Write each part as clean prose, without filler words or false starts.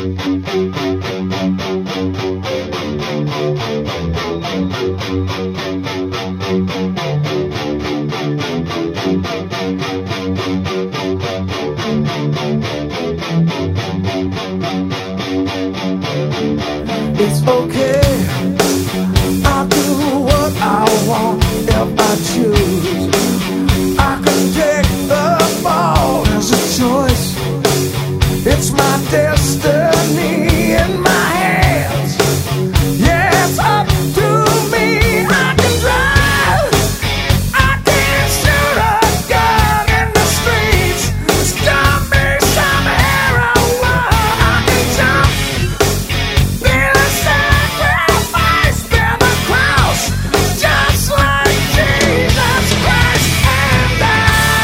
It's okay, I'll do what I want if I choose. I can take the fall as a choice. It's my destiny in my hands. Yeah, it's up to me. I can drive, I can shoot a gun in the streets. Stop me some heroin. I can jump, be the sacrifice, bear the cross, just like Jesus Christ. And I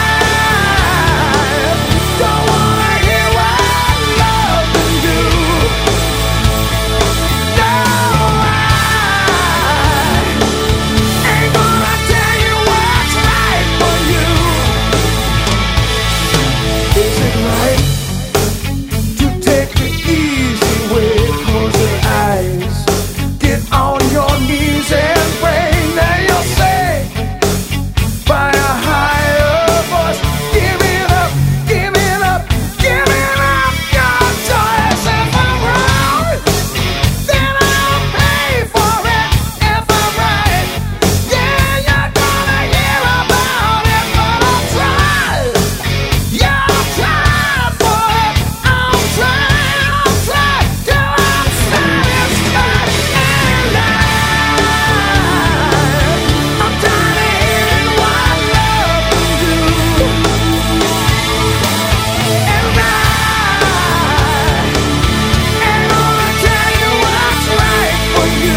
don't wanna hear what love can do. No, I ain't gonna tell you what's right for you. Is it right to take the easy way? Close your eyes, get on your knees and pray. Now you'll say, by a higher voice, give it up, give it up, give it up. Your choice. If I'm wrong, then I'll pay for it. If I'm right, yeah, you're gonna hear about it. But I'll try, yeah, I'll try for it. I'll try till I'm satisfied. And I'm tired of hearing what love can do. And I ain't gonna tell you what's right for you.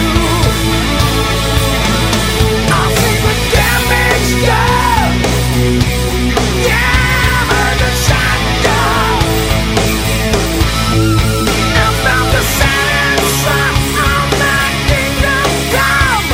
I'll see the damage done. Yeah, I heard the shotgun. And found the silence on my kingdom come.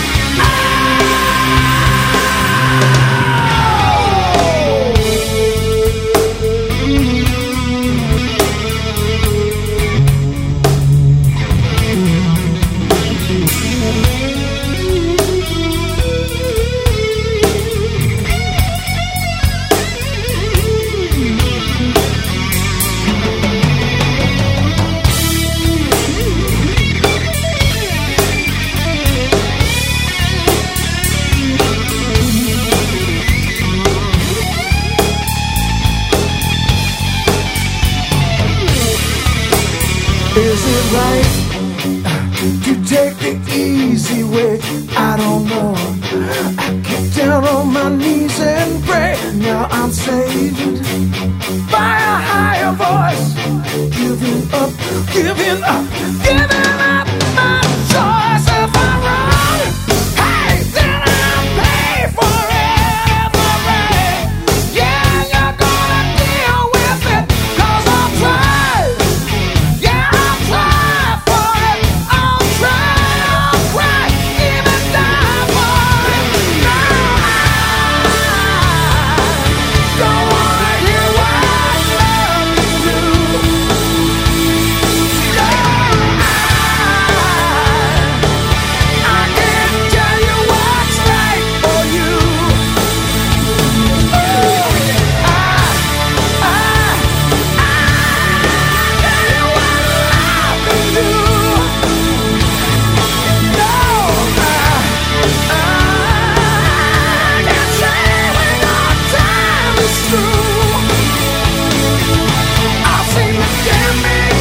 Is it right to take the easy way? I don't know. I get down on my knees and pray. Now I'm saved by a higher voice. Giving up, giving up, giving up my choice. If I'm wrong, hey, then I'll pay for it. If I'm right, yeah, you're gonna deal with it. 'Cause I'll try. Yeah, I'll try for it. I'll cry, even die for it. No, I don't wanna hear what love can do. No, I can't tell you what's right for you. Oh, I tell you what love can do. No, I can't say when our time is through. I'll see the damage